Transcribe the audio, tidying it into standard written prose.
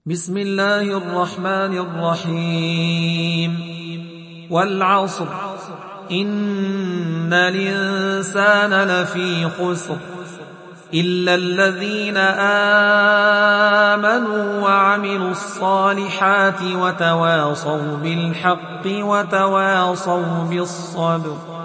بسم الله الرحمن الرحيم والعصر إن الإنسان لفي خسر إلا الذين آمنوا وعملوا الصالحات وتواصوا بالحق وتواصوا بالصبر.